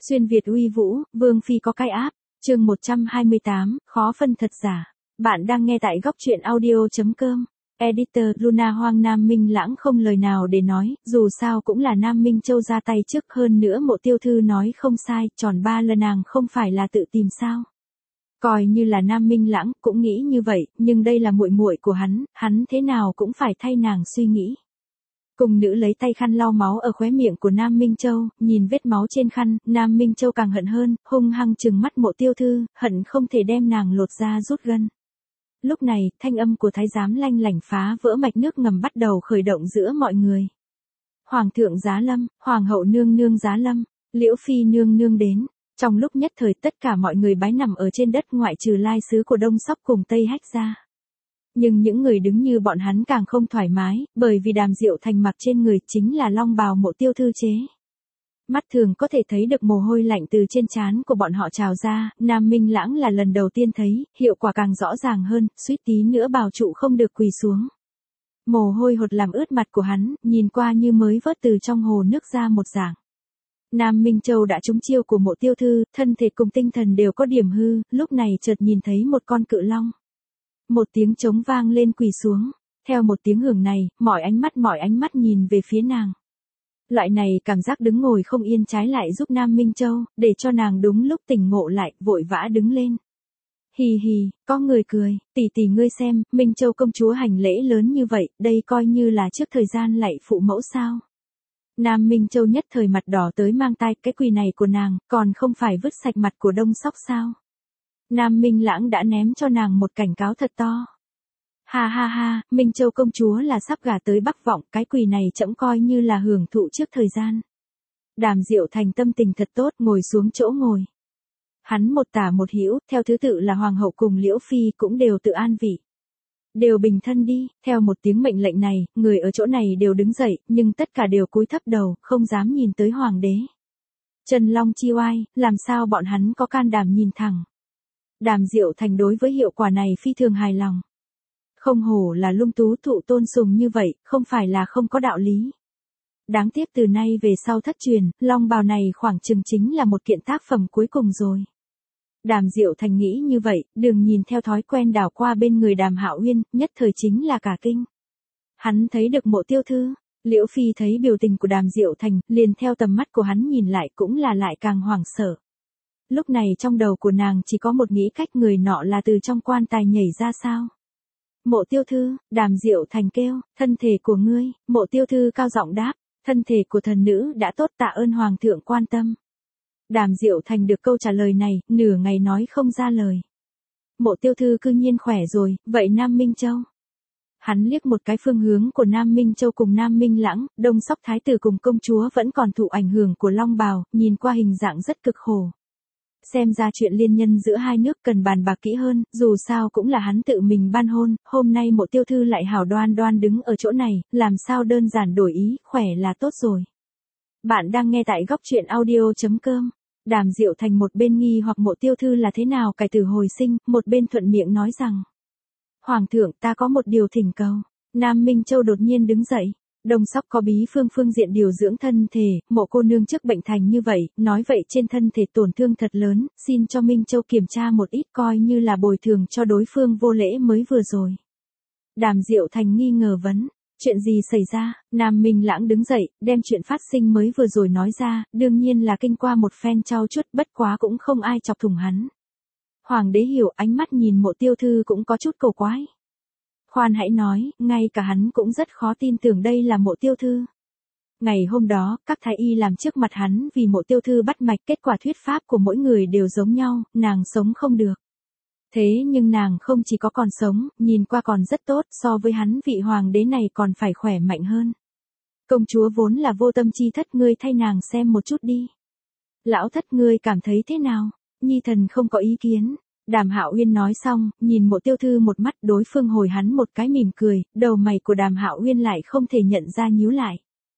Xuyên Việt uy vũ, Vương Phi có cái áp, chương 128, khó phân thật giả. Bạn đang nghe tại góc truyện audio.com. Editor Luna Hoang. Nam Minh Lãng không lời nào để nói, dù sao cũng là Nam Minh Châu ra tay trước, hơn nữa Mộ Tiêu Thư nói không sai, tròn 3 lần nàng không phải là tự tìm sao. Coi như là Nam Minh Lãng cũng nghĩ như vậy, nhưng đây là muội muội của hắn thế nào cũng phải thay nàng suy nghĩ. Cùng nữ lấy tay khăn lau máu ở khóe miệng của Nam Minh Châu, nhìn vết máu trên khăn, Nam Minh Châu càng hận hơn, hung hăng trừng mắt Mộ Tiêu Thư, hận không thể đem nàng lột ra rút gân. Lúc này, thanh âm của thái giám lanh lảnh phá vỡ mạch nước ngầm bắt đầu khởi động giữa mọi người. Hoàng thượng giá lâm, hoàng hậu nương nương giá lâm, Liễu Phi nương nương đến. Trong lúc nhất thời tất cả mọi người bái nằm ở trên đất ngoại trừ lai sứ của Đông Sóc cùng Tây Hách ra. Nhưng những người đứng như bọn hắn càng không thoải mái, bởi vì Đàm Diệu Thành mặc trên người chính là long bào Mộ Tiêu Thư chế. Mắt thường có thể thấy được mồ hôi lạnh từ trên trán của bọn họ trào ra, Nam Minh Lãng là lần đầu tiên thấy, hiệu quả càng rõ ràng hơn, suýt tí nữa bào trụ không được quỳ xuống. Mồ hôi hột làm ướt mặt của hắn, nhìn qua như mới vớt từ trong hồ nước ra một dạng. Nam Minh Châu đã trúng chiêu của Mộ Tiêu Thư, thân thể cùng tinh thần đều có điểm hư, lúc này chợt nhìn thấy một con cự long. Một tiếng trống vang lên quỳ xuống, theo một tiếng hưởng này, mọi ánh mắt nhìn về phía nàng. Loại này cảm giác đứng ngồi không yên trái lại giúp Nam Minh Châu, để cho nàng đúng lúc tỉnh ngộ lại, vội vã đứng lên. Hì hì, có người cười, tỷ ngươi xem, Minh Châu công chúa hành lễ lớn như vậy, đây coi như là trước thời gian lạy phụ mẫu sao. Nam Minh Châu nhất thời mặt đỏ tới mang tai, cái quỳ này của nàng, còn không phải vứt sạch mặt của Đông Sóc sao. Nam Minh Lãng đã ném cho nàng một cảnh cáo thật to. Ha ha ha, Minh Châu công chúa là sắp gả tới Bắc Vọng, cái quỳ này trẫm coi như là hưởng thụ trước thời gian. Đàm Diệu Thành tâm tình thật tốt, ngồi xuống chỗ ngồi. Hắn một tả một hữu, theo thứ tự là hoàng hậu cùng Liễu Phi cũng đều tự an vị. Đều bình thân đi, theo một tiếng mệnh lệnh này, người ở chỗ này đều đứng dậy, nhưng tất cả đều cúi thấp đầu, không dám nhìn tới hoàng đế. Trần Long chi oai, làm sao bọn hắn có can đảm nhìn thẳng. Đàm Diệu Thành đối với hiệu quả này phi thường hài lòng. Không hổ là lung tú thụ tôn sùng như vậy, không phải là không có đạo lý. Đáng tiếc từ nay về sau thất truyền, long bào này khoảng chừng chính là một kiện tác phẩm cuối cùng rồi. Đàm Diệu Thành nghĩ như vậy, đừng nhìn theo thói quen đảo qua bên người Đàm Hạo Uyên, nhất thời chính là cả kinh. Hắn thấy được Mộ Tiêu Thư, Liễu Phi thấy biểu tình của Đàm Diệu Thành, liền theo tầm mắt của hắn nhìn lại cũng là lại càng hoảng sợ. Lúc này trong đầu của nàng chỉ có một nghĩ cách, người nọ là từ trong quan tài nhảy ra sao. Mộ Tiêu Thư, Đàm Diệu Thành kêu, thân thể của ngươi, Mộ Tiêu Thư cao giọng đáp, thân thể của thần nữ đã tốt, tạ ơn hoàng thượng quan tâm. Đàm Diệu Thành được câu trả lời này, nửa ngày nói không ra lời. Mộ Tiêu Thư cư nhiên khỏe rồi, vậy Nam Minh Châu. Hắn liếc một cái phương hướng của Nam Minh Châu cùng Nam Minh Lãng, Đông Sóc thái tử cùng công chúa vẫn còn thụ ảnh hưởng của long bào, nhìn qua hình dạng rất cực khổ. Xem ra chuyện liên nhân giữa hai nước cần bàn bạc kỹ hơn, dù sao cũng là hắn tự mình ban hôn, hôm nay Mộ Tiêu Thư lại hảo đoan đoan đứng ở chỗ này, làm sao đơn giản đổi ý, khỏe là tốt rồi. Bạn đang nghe tại góc truyện audio.com. Đàm Diệu Thành một bên nghi hoặc Mộ Tiêu Thư là thế nào cải tử hồi sinh, một bên thuận miệng nói rằng. Hoàng thượng, ta có một điều thỉnh cầu. Nam Minh Châu đột nhiên đứng dậy. Đông Sóc có bí phương diện điều dưỡng thân thể, Mộ cô nương trước bệnh thành như vậy, nói vậy trên thân thể tổn thương thật lớn, xin cho Minh Châu kiểm tra một ít coi như là bồi thường cho đối phương vô lễ mới vừa rồi. Đàm Diệu Thành nghi ngờ vấn, chuyện gì xảy ra, Nam Minh Lãng đứng dậy, đem chuyện phát sinh mới vừa rồi nói ra, đương nhiên là kinh qua một phen trau chuốt, bất quá cũng không ai chọc thủng hắn. Hoàng đế hiểu, ánh mắt nhìn Mộ Tiêu Thư cũng có chút cầu quái. Khoan hãy nói, ngay cả hắn cũng rất khó tin tưởng đây là Mộ Tiêu Thư. Ngày hôm đó, các thái y làm trước mặt hắn vì Mộ Tiêu Thư bắt mạch, kết quả thuyết pháp của mỗi người đều giống nhau, nàng sống không được. Thế nhưng nàng không chỉ có còn sống, nhìn qua còn rất tốt, so với hắn vị hoàng đế này còn phải khỏe mạnh hơn. Công chúa vốn là vô tâm chi thất, ngươi thay nàng xem một chút đi. Lão thất ngươi cảm thấy thế nào? Nhi thần không có ý kiến. Đàm Hạo Uyên nói xong, nhìn Mộ Tiêu Thư một mắt, đối phương hồi hắn một cái mỉm cười, đầu mày của Đàm Hạo Uyên lại không thể nhận ra nhíu lại.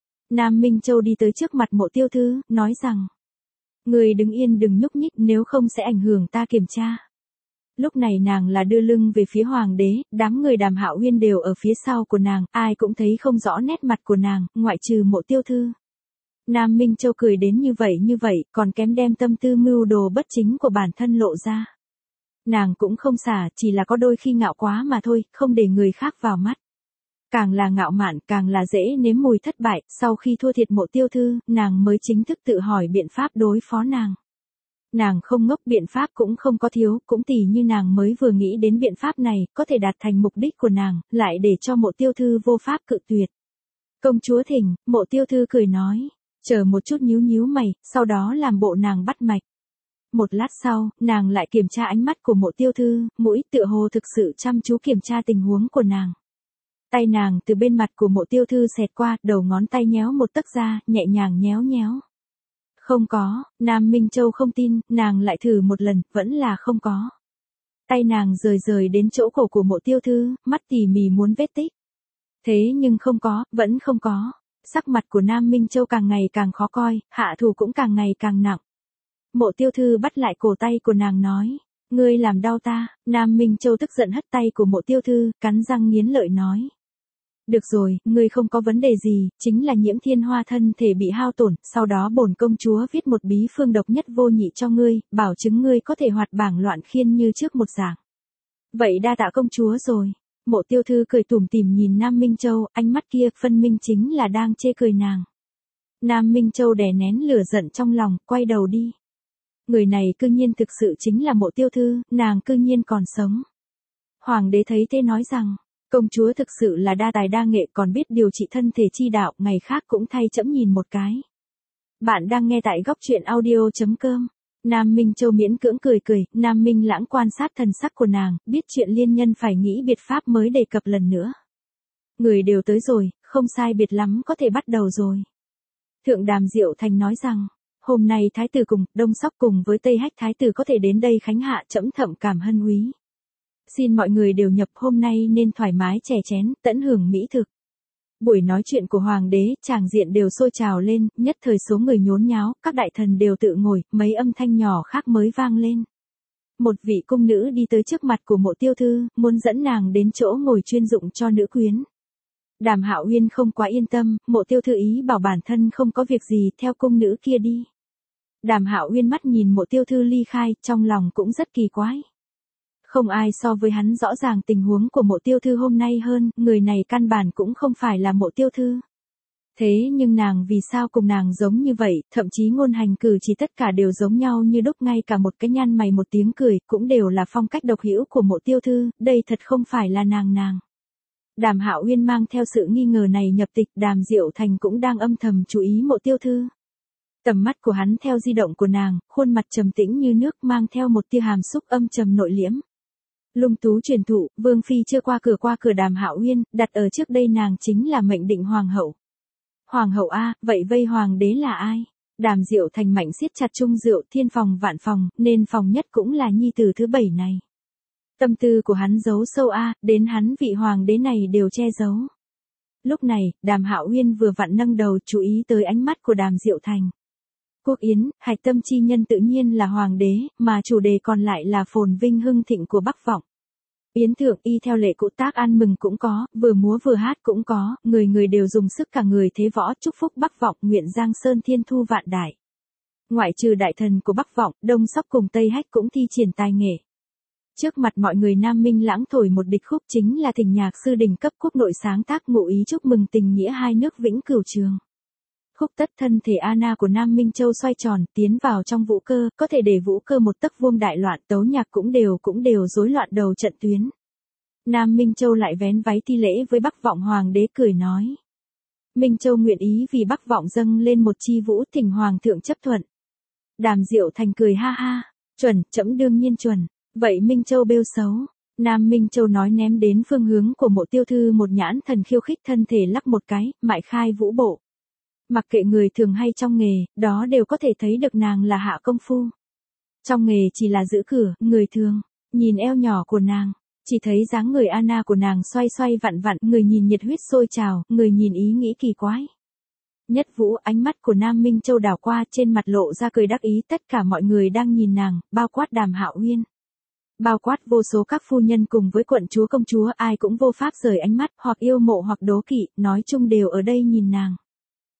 Nam Minh Châu đi tới trước mặt Mộ Tiêu Thư, nói rằng. Người đứng yên đừng nhúc nhích, nếu không sẽ ảnh hưởng ta kiểm tra. Lúc này nàng là đưa lưng về phía hoàng đế, đám người Đàm Hạo Uyên đều ở phía sau của nàng, ai cũng thấy không rõ nét mặt của nàng, ngoại trừ Mộ Tiêu Thư. Nam Minh Châu cười đến như vậy, còn kém đem tâm tư mưu đồ bất chính của bản thân lộ ra. Nàng cũng không xả, chỉ là có đôi khi ngạo quá mà thôi, không để người khác vào mắt. Càng là ngạo mạn, càng là dễ nếm mùi thất bại, sau khi thua thiệt Mộ Tiêu Thư, nàng mới chính thức tự hỏi biện pháp đối phó nàng. Nàng không ngốc, biện pháp cũng không có thiếu, cũng tỉ như nàng mới vừa nghĩ đến biện pháp này, có thể đạt thành mục đích của nàng, lại để cho Mộ Tiêu Thư vô pháp cự tuyệt. Công chúa thỉnh, Mộ Tiêu Thư cười nói, chờ một chút nhíu mày, sau đó làm bộ nàng bắt mạch. Một lát sau, nàng lại kiểm tra ánh mắt của Mộ Tiêu Thư, mũi tựa hồ thực sự chăm chú kiểm tra tình huống của nàng. Tay nàng từ bên mặt của Mộ Tiêu Thư xẹt qua, đầu ngón tay nhéo một tấc ra, nhẹ nhàng nhéo. Không có, Nam Minh Châu không tin, nàng lại thử một lần, vẫn là không có. Tay nàng rời đến chỗ cổ của Mộ Tiêu Thư, mắt tỉ mỉ muốn vết tích. Thế nhưng không có, vẫn không có. Sắc mặt của Nam Minh Châu càng ngày càng khó coi, hạ thủ cũng càng ngày càng nặng. Mộ Tiêu Thư bắt lại cổ tay của nàng nói, ngươi làm đau ta. Nam Minh Châu tức giận hất tay của Mộ Tiêu Thư, cắn răng nghiến lợi nói. Được rồi, ngươi không có vấn đề gì, chính là Nhiễm Thiên Hoa thân thể bị hao tổn, sau đó bổn công chúa viết một bí phương độc nhất vô nhị cho ngươi, bảo chứng ngươi có thể hoạt bảng loạn khiên như trước một dạng. Vậy đa tạ công chúa rồi. Mộ Tiêu Thư cười tủm tỉm nhìn Nam Minh Châu, ánh mắt kia phân minh chính là đang chê cười nàng. Nam Minh Châu đè nén lửa giận trong lòng, quay đầu đi. Người này cư nhiên thực sự chính là Mộ Tiêu Thư, nàng cư nhiên còn sống. Hoàng đế thấy thế nói rằng, công chúa thực sự là đa tài đa nghệ, còn biết điều trị thân thể chi đạo, ngày khác cũng thay trẫm nhìn một cái. Bạn đang nghe tại góc truyện audio.com. Nam Minh Châu miễn cưỡng cười, Nam Minh Lãng quan sát thần sắc của nàng, biết chuyện liên nhân phải nghĩ biệt pháp mới đề cập lần nữa. Người đều tới rồi, không sai biệt lắm có thể bắt đầu rồi. Thượng Đàm Diệu Thành nói rằng, hôm nay Thái tử cùng, Đông Sóc cùng với Tây Hách Thái tử có thể đến đây khánh hạ, trẫm thậm cảm hân úy. Xin mọi người đều nhập, hôm nay nên thoải mái chè chén, tận hưởng mỹ thực. Buổi nói chuyện của hoàng đế, tràng diện đều sôi trào lên, nhất thời số người nhốn nháo, các đại thần đều tự ngồi, mấy âm thanh nhỏ khác mới vang lên. Một vị cung nữ đi tới trước mặt của Mộ Tiêu Thư, muốn dẫn nàng đến chỗ ngồi chuyên dụng cho nữ quyến. Đàm Hạo Uyên không quá yên tâm, Mộ Tiêu Thư ý bảo bản thân không có việc gì, theo cung nữ kia đi. Đàm Hạo Uyên mắt nhìn Mộ Tiêu Thư ly khai, trong lòng cũng rất kỳ quái. Không ai so với hắn rõ ràng tình huống của Mộ Tiêu Thư hôm nay hơn, người này căn bản cũng không phải là Mộ Tiêu Thư. Thế nhưng nàng vì sao cùng nàng giống như vậy, thậm chí ngôn hành cử chỉ tất cả đều giống nhau như đúc, ngay cả một cái nhăn mày một tiếng cười, cũng đều là phong cách độc hữu của Mộ Tiêu Thư, đây thật không phải là nàng. Đàm Hạo Uyên mang theo sự nghi ngờ này nhập tịch, Đàm Diệu Thành cũng đang âm thầm chú ý Mộ Tiêu Thư. Tầm mắt của hắn theo di động của nàng, khuôn mặt trầm tĩnh như nước, mang theo một tia hàm xúc âm trầm nội liễm. Lung tú truyền thụ, vương phi chưa qua cửa Đàm Hạo Uyên, đặt ở trước đây nàng chính là mệnh định hoàng hậu. Hoàng hậu a, vậy vây hoàng đế là ai? Đàm Diệu Thành mạnh siết chặt chung rượu, thiên phòng vạn phòng, nên phòng nhất cũng là nhi tử thứ 7 này. Tâm tư của hắn giấu sâu a, đến hắn vị hoàng đế này đều che giấu. Lúc này, Đàm Hạo Uyên vừa vặn nâng đầu chú ý tới ánh mắt của Đàm Diệu Thành. Quốc yến, hạch tâm chi nhân tự nhiên là hoàng đế, mà chủ đề còn lại là phồn vinh hưng thịnh của Bắc Vọng. Yến thượng y theo lệ cũ tác ăn mừng cũng có, vừa múa vừa hát cũng có, người đều dùng sức cả người thế võ chúc phúc Bắc Vọng, nguyện Giang Sơn thiên thu vạn đại. Ngoại trừ đại thần của Bắc Vọng, Đông Sóc cùng Tây Hách cũng thi triển tài nghệ. Trước mặt mọi người Nam Minh Lãng thổi một địch khúc, chính là thỉnh nhạc sư đỉnh cấp quốc nội sáng tác ngụ ý chúc mừng tình nghĩa hai nước vĩnh cửu trường. Khúc tất thân thể Anna của Nam Minh Châu xoay tròn, tiến vào trong vũ cơ, có thể để vũ cơ một tấc vuông đại loạn, tấu nhạc cũng đều rối loạn đầu trận tuyến. Nam Minh Châu lại vén váy thi lễ với Bắc Vọng hoàng đế cười nói. Minh Châu nguyện ý vì Bắc Vọng dâng lên một chi vũ, thỉnh hoàng thượng chấp thuận. Đàm Diệu Thành cười ha ha, chuẩn, trẫm đương nhiên chuẩn, vậy Minh Châu bêu xấu. Nam Minh Châu nói ném đến phương hướng của Mộ Tiêu Thư một nhãn thần khiêu khích, thân thể lắc một cái, mại khai vũ bộ. Mặc kệ người thường hay trong nghề, đó đều có thể thấy được nàng là hạ công phu. Trong nghề chỉ là giữ cửa, người thường, nhìn eo nhỏ của nàng, chỉ thấy dáng người Anna của nàng xoay vặn, người nhìn nhiệt huyết sôi trào, người nhìn ý nghĩ kỳ quái. Nhất vũ, ánh mắt của Nam Minh Châu đảo qua, trên mặt lộ ra cười đắc ý, tất cả mọi người đang nhìn nàng, bao quát Đàm Hạo Uyên. Bao quát vô số các phu nhân cùng với quận chúa công chúa, ai cũng vô pháp rời ánh mắt, hoặc yêu mộ hoặc đố kỵ, nói chung đều ở đây nhìn nàng.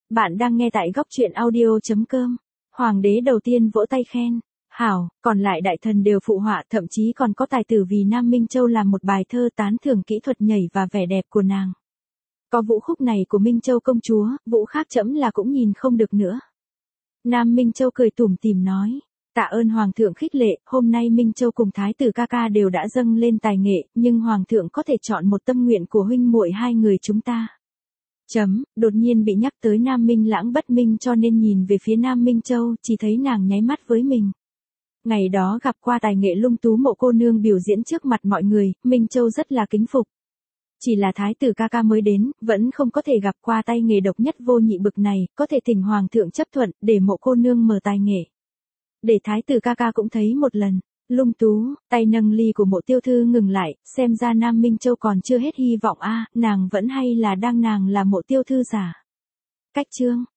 Bạn đang nghe tại góc truyện audio.com. Hoàng đế đầu tiên vỗ tay khen. Hảo, còn lại đại thần đều phụ họa, thậm chí còn có tài tử vì Nam Minh Châu làm một bài thơ tán thưởng kỹ thuật nhảy và vẻ đẹp của nàng. Có vũ khúc này của Minh Châu công chúa, vũ khác trẫm là cũng nhìn không được nữa. Nam Minh Châu cười tủm tỉm nói. Tạ ơn Hoàng thượng khích lệ, hôm nay Minh Châu cùng Thái tử ca ca đều đã dâng lên tài nghệ, nhưng Hoàng thượng có thể chọn một tâm nguyện của huynh muội hai người chúng ta. Đột nhiên bị nhắc tới Nam Minh Lãng bất minh cho nên nhìn về phía Nam Minh Châu, chỉ thấy nàng nháy mắt với mình. Ngày đó gặp qua tài nghệ lung tú Mộ cô nương biểu diễn trước mặt mọi người, Minh Châu rất là kính phục. Chỉ là Thái tử ca ca mới đến, vẫn không có thể gặp qua tay nghề độc nhất vô nhị bực này, có thể thỉnh Hoàng thượng chấp thuận, để Mộ cô nương mở tài nghệ. Để Thái tử ca ca cũng thấy một lần. Lung tú, tay nâng ly của Mộ tiểu thư ngừng lại, xem ra Nam Minh Châu còn chưa hết hy vọng a, nàng vẫn hay là đang nàng là Mộ tiểu thư giả. Cách chương